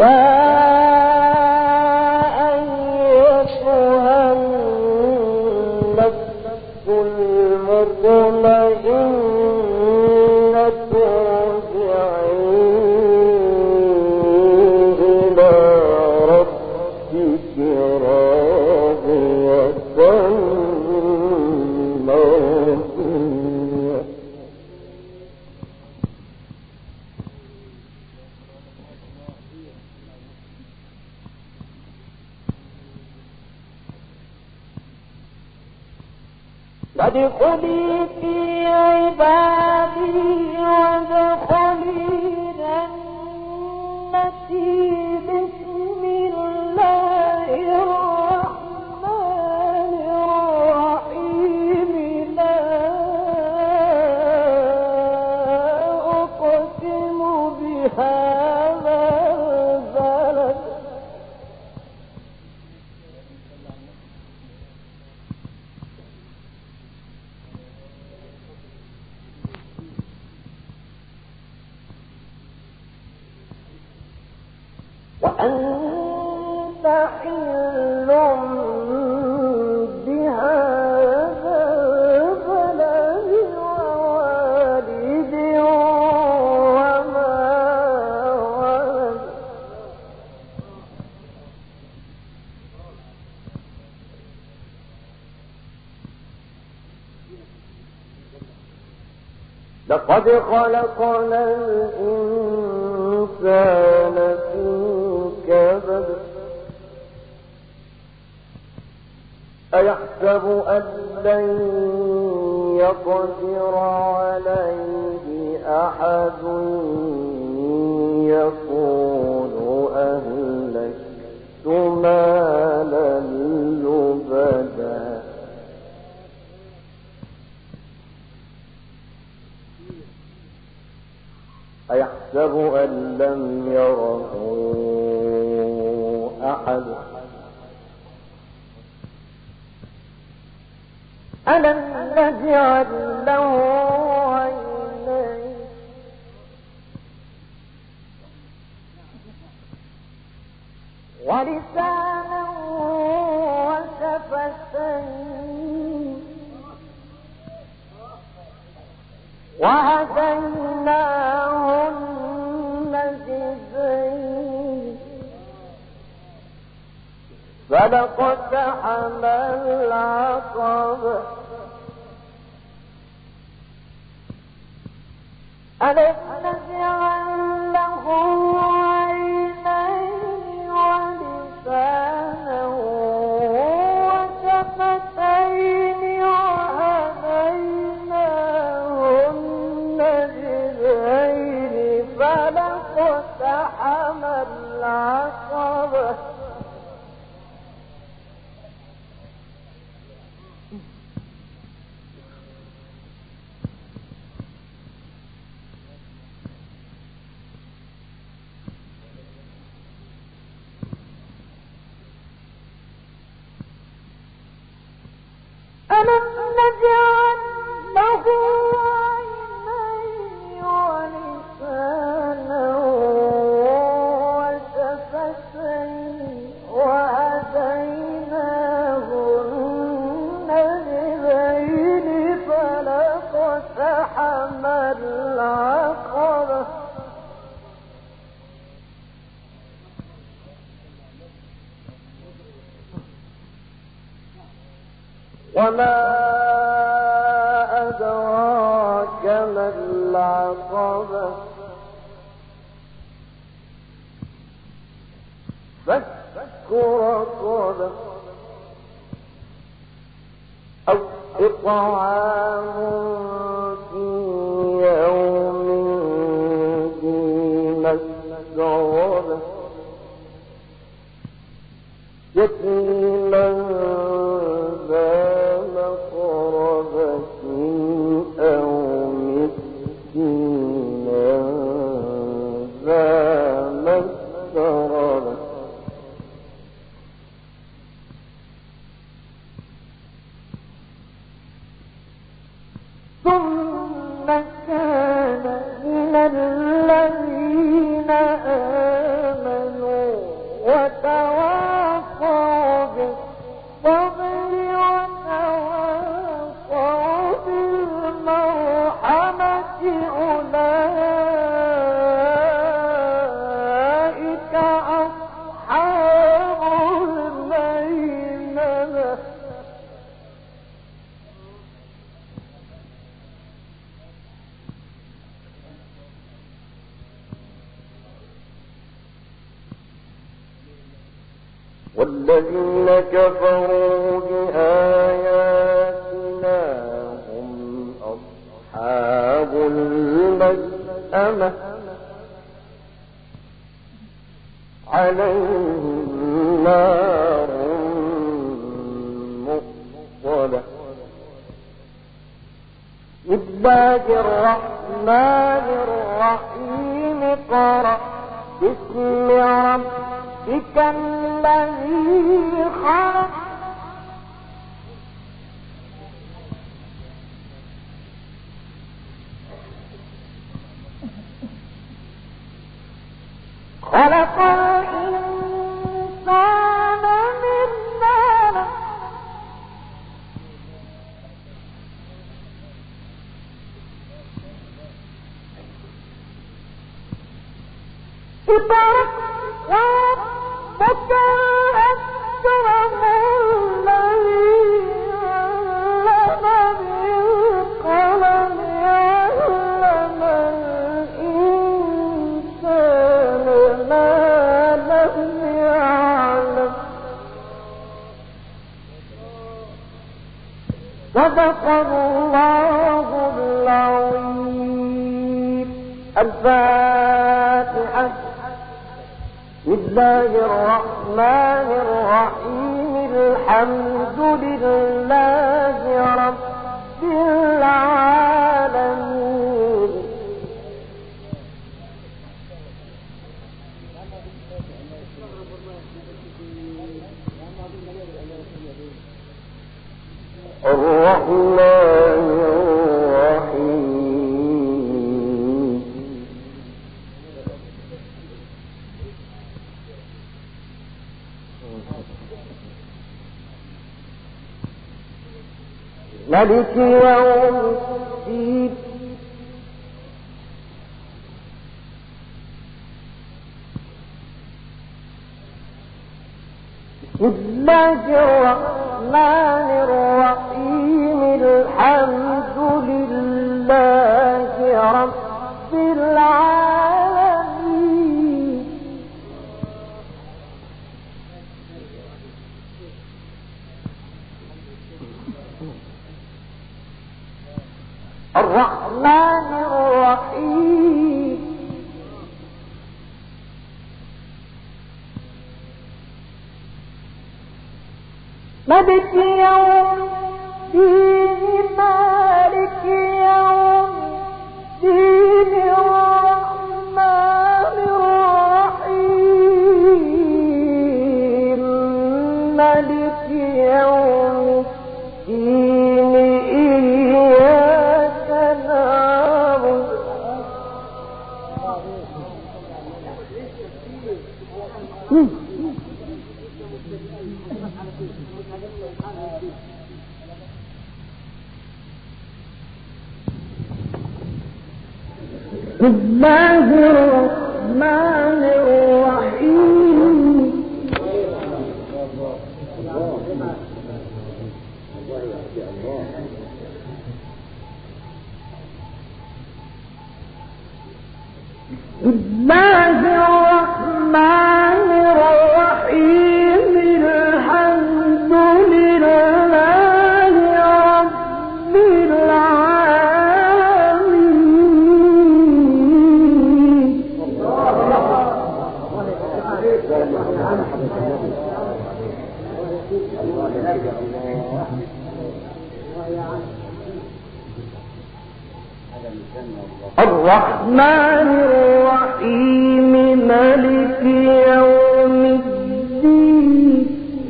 فادخلي في عبادي وادخلي جنتي بسم الله الرحمن الرحيم لا أقسم بهذا البلد وأنت حل بهذا البلد ووالد وما ولد لقد خلقنا الإنسان في كبد أيحسب أن لن يقدر عليه أحد يقول أهلكت مالا لبدا أيحسب أن لم يره أحد ألم نجعل له عينين ولسانا وشفتين وهديناه النجدين فلاقتحم العقبة ألم نجعل له عينين ولسانا وشفتين وهديناه النجدين فلاقتحم العقبة ألم نجعل له عينين ولسانا وشفتين وهديناه النجدين فلاقتحم العقبة وما أدراك ما العقبة فك رقبة أو إطعام في يوم ذي مسغبة يتيما ذا مقربة أو مسكينا ذا مسغبة ثم كان من الذين آمنوا والذين كفروا بآياتنا هم أصحاب المشأمة عليهم نار مؤصدة. بسم الله الرحمن الرحيم اقرأ باسم ربك الذي خلق خلق الإنسان من علق اقرأ وربك الأكرم الذي علم بالقلم علم الإنسان ما لم يعلم. صدق الله العظيم. الفاتحة. بسم الله الرحمن الرحيم الحمد لله رب العالمين. الرحمن الرحيم مالك يوم الدين. بسم الله الرحمن الرحيم الحمد لله رب العالمين. الرحمن الرحيم مالك يوم الدين مالك يوم الدين الرحمن الرحيم مالك يوم الدين إياك نعبد بسم الله الرحمن الرحيم بسم الله الرحمن الرحيم الحمد لله رب العالمين. الرحمن الرحيم مالك يوم الدين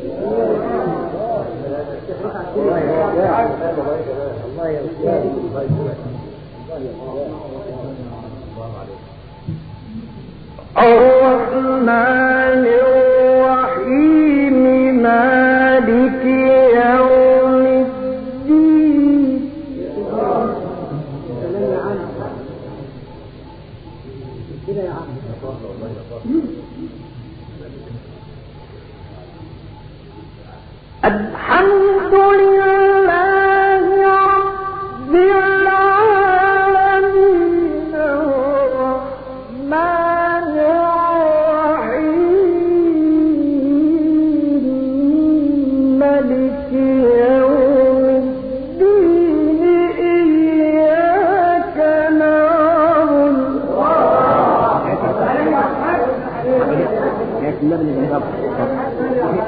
الرحمن الرحيم مالك يوم الدين الحمد لله رب العالمين الرحمن الرحيم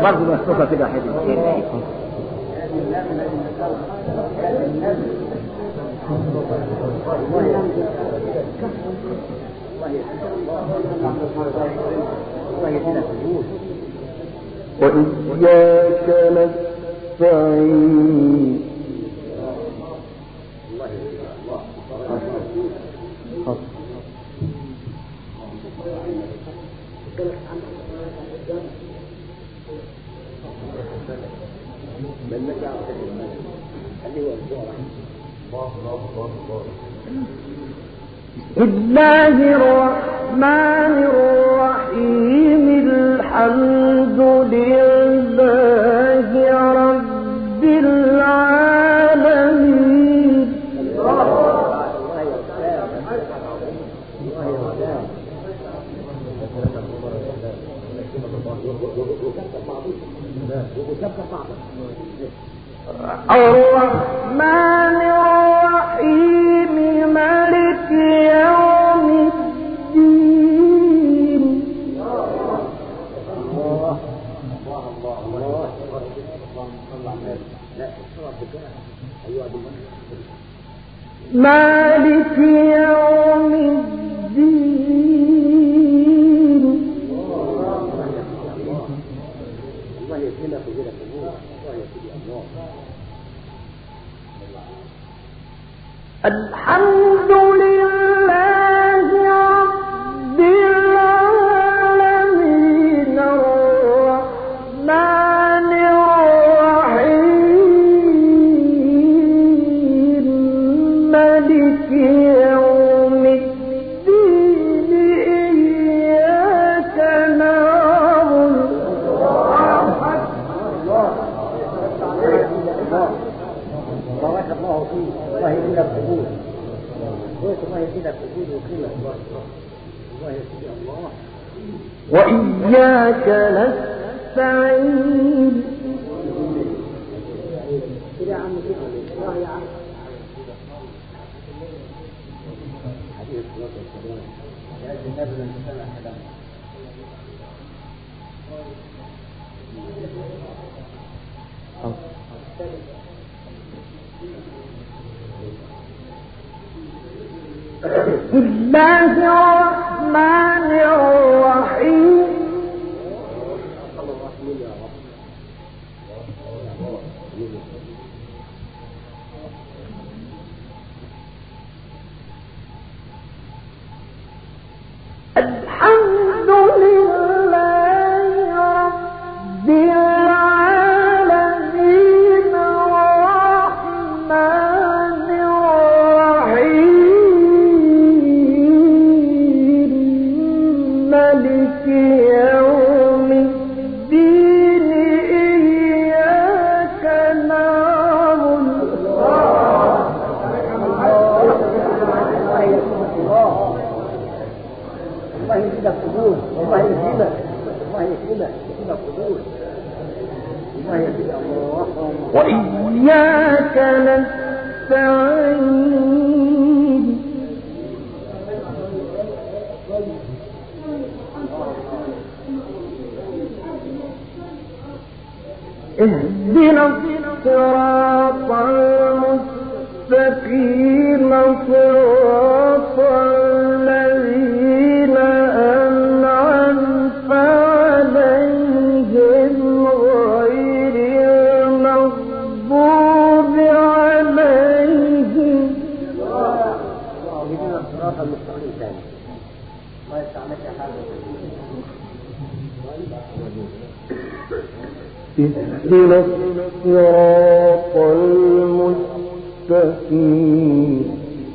برضه مسلوكة كده حديث. وإياك نستعين بسم الله الرحمن الرحيم الحمد لله رب العالمين الرحمن الرحيم مالك يوم الدين مالك يوم الدين الحمد لله رب العالمين الرحمن الرحيم مالك يوم الدين إياك نعبد بارك الله فيك. الله يزيد القبول. الله يزيد القبول وكله. الله يزيد الله. وإياك نستعين يا عم كده الله يا عم. حديث الصلاة والسلام يا النبي من سمع كلام بسم الله الرحمن الرحيم الحمد لله رب العالمين الرحمن الرحيم مالك يوم الدين إياك نعبد الله يزيد القبول. الله يزيدك. الله يزيدك. يزيد القبول. الله يزيد الله. وإياك نستعين اهدنا الصراط المستقيم صراط الذين أنعمت عليهم غير المغضوب عليهم يهدنا الصراط المستقيم ثاني. الله يستعملك يا حاجة. اهدنا الصراط المستقيم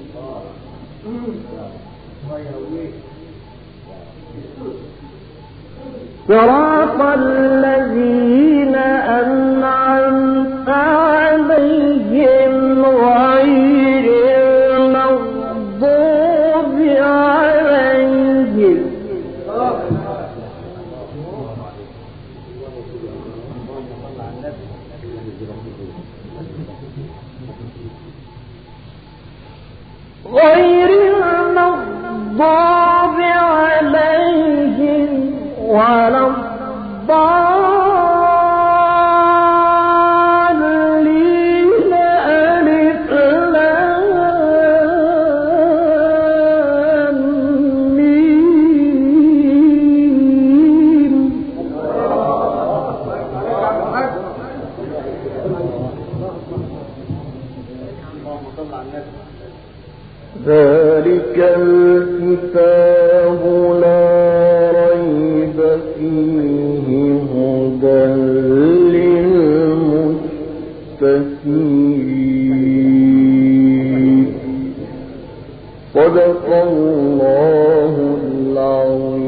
صراط الذين أنعمت عليهم غير المغضوب عليهم غير المغضوب عليهم ولا الضالين ذلك الكتاب لا ريب فيه هدى للمتقين. صدق الله العظيم.